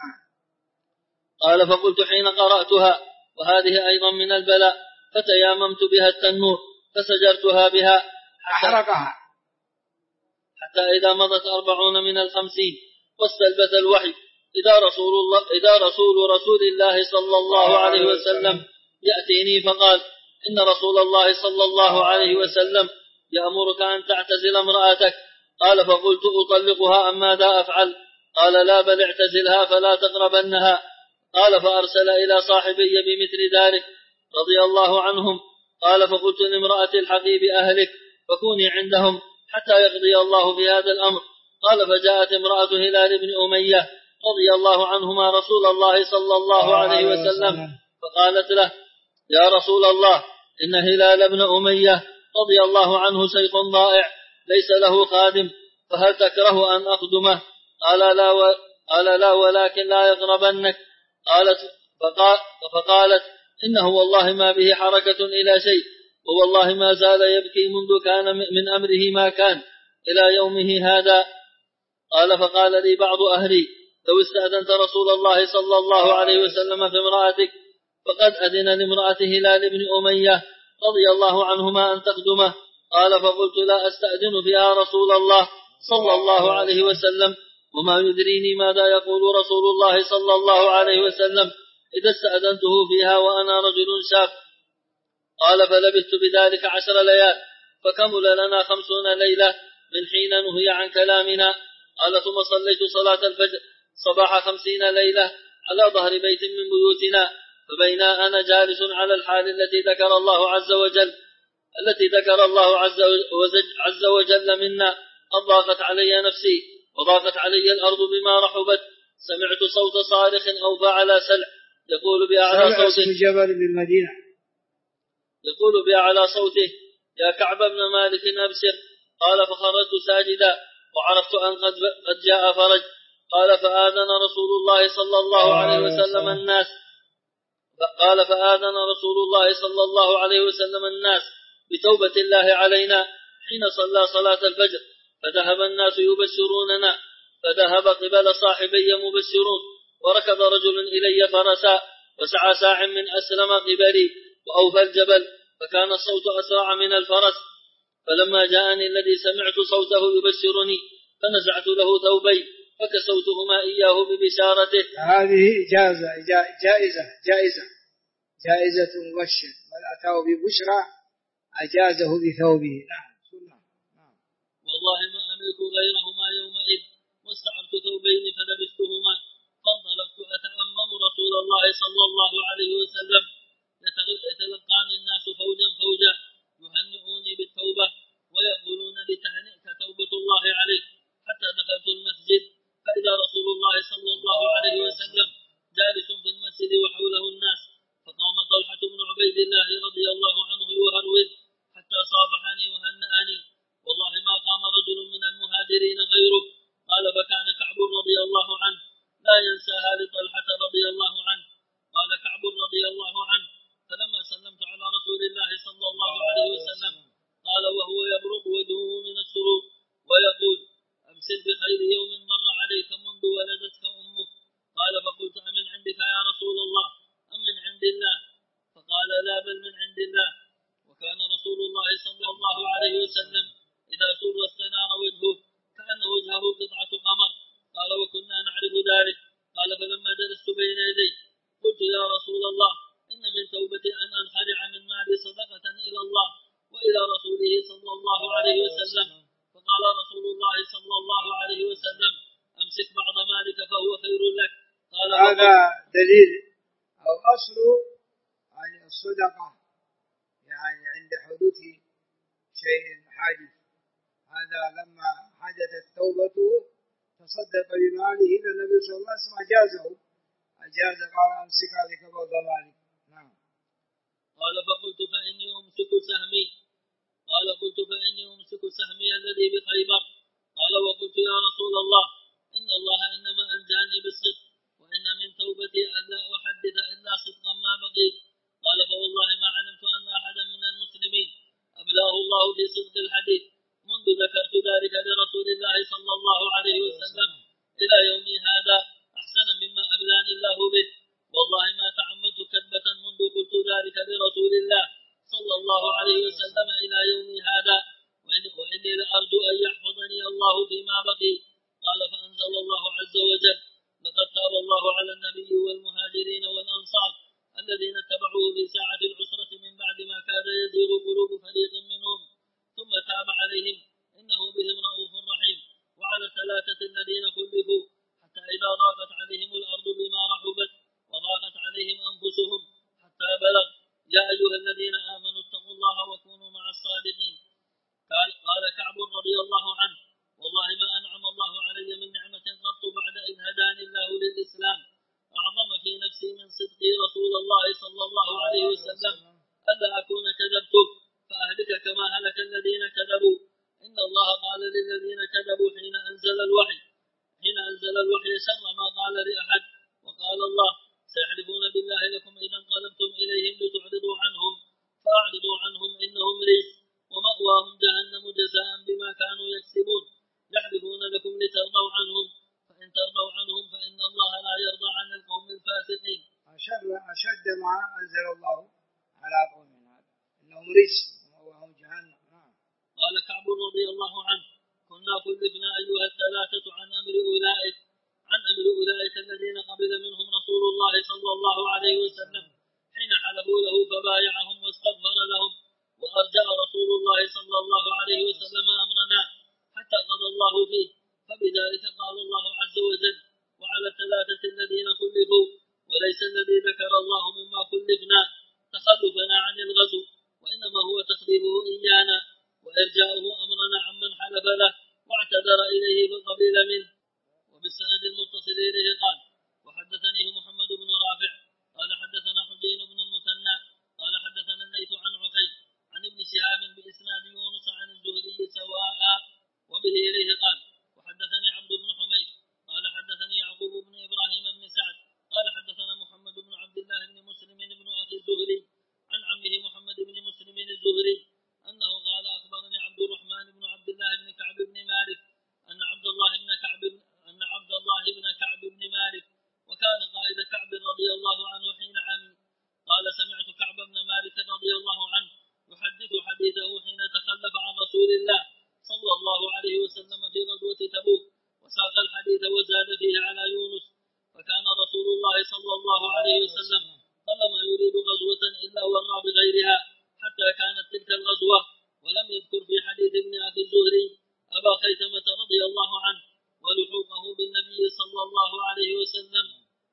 قال فقلت حين قرأتها وهذه أيضا من البلاء فتياممت بها التنور فسجرتها بها أحرقها حتى إذا مضت 40 من 50 واستلبث الوحي إذا رسول الله صلى الله عليه وسلم يأتيني فقال إن رسول الله صلى الله عليه وسلم يأمرك أن تعتزل امرأتك. قال فقلت أطلقها أم ماذا أفعل؟ قال لا بل اعتزلها فلا تقربنها. قال فأرسل إلى صاحبي بمثل ذلك رضي الله عنهم. قال فقلت لامرأة الحقي بأهلك فكوني عندهم حتى يقضي الله في هذا الأمر. قال فجاءت امرأة هلال بن أمية رضي الله عنهما رسول الله صلى الله عليه وسلم فقالت له يا رسول الله إن هلال بن أمية رضي الله عنه شيخ ضائع ليس له خادم فهل تكره أن أخدمه؟ قال لا ولكن لا يقربنك. فقالت إنه والله ما به حركة إلى شيء ووالله ما زال يبكي منذ كان من أمره ما كان إلى يومه هذا. قال فقال لي بعض أهلي لو استأذنت رسول الله صلى الله عليه وسلم في امرأتك فقد أذن لامرأة هلال بن أمية رضي الله عنهما أن تخدمه. قال فقلت لا أستأذن فيها رسول الله صلى الله عليه وسلم وما يدريني ماذا يقول رسول الله صلى الله عليه وسلم إذا استأذنته فيها وأنا رجل شاب. قال فلبثت بذلك 10 ليال فكمل لنا 50 ليلة من حين نهي عن كلامنا. قال ثم صليت صلاة الفجر صباح 50 ليلة على ظهر بيت من بيوتنا، فبينا أنا جالس على الحال التي ذكر الله عز وجل منا، أضاقت علي نفسي وضاقت علي الأرض بما رحبت، سمعت صوت صارخ أوفى على سلع يقول بأعلى صوته يا كعب بن مالك أبشر. قال فخرجت ساجدا وعرفت أن قد جاء فرج. قال فآذن رسول الله صلى الله عليه وسلم الناس بتوبة الله علينا حين صلى صلاة الفجر، فذهب الناس يبشروننا، فذهب قبل صاحبي مبشرون، وركض رجل إلي فرسا وسعى ساع من أسلم قبلي وأوفى الجبل، فكان الصوت أسرع من الفرس. فلما جاءني الذي سمعت صوته يبشرني فنزعت له ثوبي فكسوتهما إياه ببشارته. هذه جائزة مبشر، من أتاه ببشرى أجازه بثوبه. نعم. والله ما أملك غيرهما يومئذ، واستعرت ثوبين فلبستهما، فانطلقت أتأمم رسول الله صلى الله عليه وسلم، يتلقاني الناس فوجا فوجا يهنئوني بالتوبة ويقولون لتهنئك توبة الله عليك، حتى دخلت المسجد فإذا رسول الله صلى الله عليه وسلم جالس في المسجد وحوله الناس، فقام طلحة بن عبيد الله رضي الله عنه يهرول حتى صافحني وهنأني، والله ما قام رجل من المهاجرين غيره. قال فكان كعب رضي الله عنه لا ينساها لطلحة رضي الله عنه. قال كعب رضي الله عنه فلما سلمت على رسول الله صلى الله عليه وسلم قال وهو يبرق وجهه من السرور ويقول أبشر بخير يوم مر عليك منذ ولدتك أمك. قال فقلت أمن عندك يا رسول الله أم من عند الله؟ فقال لا بل من عند الله. وكان رسول الله صلى الله عليه وسلم إذا سر استنار وجهه كأن وجهه قطعة قمر. قال وكنا نعرف ذلك. قال فلما جلست بين يديه قلت يا رسول الله إن من توبتي أن أنخلع من مالي صدقة إلى الله وإلى رسوله صلى الله عليه وسلم. فقال رسول الله صلى الله عليه وسلم أمسك بعض مالك فهو خير لك. قال هذا دليل أو أصل يعني الصدقة، يعني عند حدوث شيء حادث. هذا لما حدثت توبته تصدق بماله إلى النبي صلى الله عليه وسلم أجاز قال أمسك عليك بعض مالك. نعم. قال فقلت فإني أمسك سهمي الذي بخيبر. قال وقلت يا رسول الله إن الله إنما أنجاني بالصدق، وإن من توبتي أن لا أحدث إلا صدقا ما بقيت. قال فوالله ما علمت أن أحدا من المسلمين أبلاه الله في صدق الحديث منذ ذكرت ذلك لرسول الله صلى الله عليه وسلم إلى يومي هذا أحسن مما أبلاني الله به. والله ما تعمدت كذبة منذ قلت ذلك لرسول الله صلى الله عليه وسلم إلى يومي هذا، وإني لأرجو أن يحفظني الله فيما بقي. قال فأنزل الله عز وجل لقد تاب الله على النبي والمهاجرين والأنصار الذين اتبعوه في ساعة العسرة من بعد ما كاد يزيغ قلوب فريق منهم ثم تاب عليهم إنه بهم رؤوف رحيم. وعلى الثلاثة الذين خلفوا حتى إذا ضاقت عليهم الأرض بما رحبت وضاقت عليهم أنفسهم حتى بلغ يا أيها الذين آمنوا اتقوا الله وكونوا مع الصادقين. قال كعب رضي الله عنه والله ما أنعم الله علي من نعمة قط بعد إذ هداني الله للإسلام أعظم في نفسي من صدقي رسول الله صلى الله عليه وسلم ألا أكون كذبته فأهلك كما هلك الذين كذبوا. إن الله قال للذين كذبوا حين أنزل الوحي شر ما قال لأحد. وقال الله سيحلفون بالله لكم إذا انقلبتم إليهم لتعرضوا عنهم فأعرضوا عنهم إنهم رجس ومأواهم جهنم جزاء بما كانوا يكسبون. يحلفون لكم لترضوا عنهم فإن ترضوا عنهم فإن الله لا يرضى عن القوم الفاسقين. أشد ما أنزل الله على قوم هذا إنهم رجس ومأواهم جهنم. قال كعب رضي الله عنه كنا خلفنا أيها الثلاثة عن أمر أولئك الذين قبل منهم رسول الله صلى الله عليه وسلم حين حلفوا له فبايعهم واستغفر لهم وأرجع رسول الله صلى الله وإرجاؤه أمرنا عمن حلف له واعتذر إليه فقبل منه. وبالسند المتصل إليه قال وحدثني محمد بن رافع قال حدثنا حسين بن المثنى قال حدثنا الليث عن عقيل عن ابن شهاب بإسناد يونس عن الزهري سواء وبه إليه قال وحدثني عبد بن حميد قال حدثني يعقوب بن إبراهيم بن سعد قال حدثنا محمد بن عبد الله بن مسلم بن أخي الزهري عن عمه محمد بن مسلم الزهري أنه قال أخبرني عبد الرحمن بن عبد الله بن كعب بن مالك أن عبد الله بن كعب بن مالك وكان قائد كعب رضي الله عنه حين عمي قال سمعت كعب بن مالك رضي الله عنه يحدث حديثه حين تخلف عن رسول الله صلى الله عليه وسلم في غزوة تبوك وساق الحديث وزاد فيه على يونس فكان رسول الله صلى الله عليه وسلم قلما يريد غزوة إلا ورى بغيرها حتى كانت تلك الغزوة ولم يذكر في حديث ابن أخي الزهري أبا خيثمة رضي الله عنه ولحوقه بالنبي صلى الله عليه وسلم.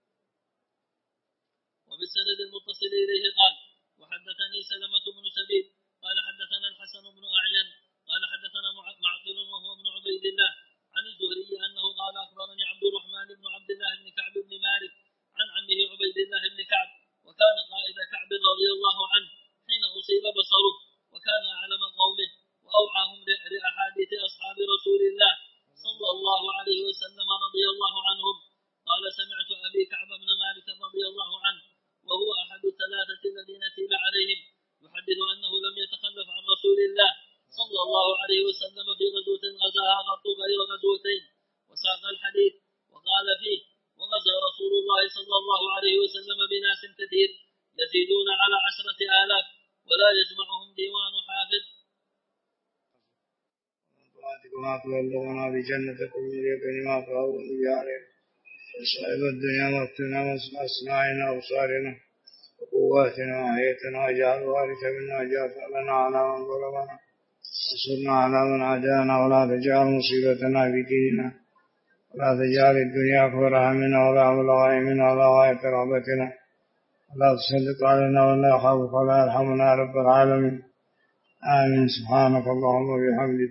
وبالسند المتصل إليه قال وحدثني سلمة بن سبيل قال حدثنا الحسن بن أعين قال حدثنا معقل وهو ابن عبيد الله عن الزهري أنه قال أخبرني عبد الرحمن بن عبد الله بن كعب بن مالك عن عمه عبيد الله بن كعب وكان قائد كعب رضي الله عنه حين أصيب بصره وكان أعلم قومه وأوعاهم لأحاديث أصحاب رسول الله صلى الله عليه وسلم رضي الله عنهم. قال سمعت أبي كعب بن مالك رضي الله عنه وهو أحد الثلاثة الذين تيب عليهم يحدث أنه لم يتخلف عن رسول الله صلى الله عليه وسلم في غزوة غزاها قط غير غزوتين وساق الحديث وقال فيه وغزا رسول الله صلى الله عليه وسلم بناس كثير يزيدون على 10,000 ولا يجمعهم ديوان حافظ. وما تبلغنا بجنتكم من اليقين ما تهون به علينا وصائب الدنيا واغفرنا واسماعنا وابصارنا وقواتنا وحياتنا واجعل الوارث منا واجعل ثأرنا على من ظلمنا وانصرنا على من عادانا ولا تجعل مصيبتنا في ديننا ولا تجعل الدنيا أكبر همنا ولا مبلغ علمنا ولا غاية رغبتنا ولا تسلط علينا ولا يخافك ولا يرحمنا يا رب العالمين. آمين. سبحانك اللهم وبحمدك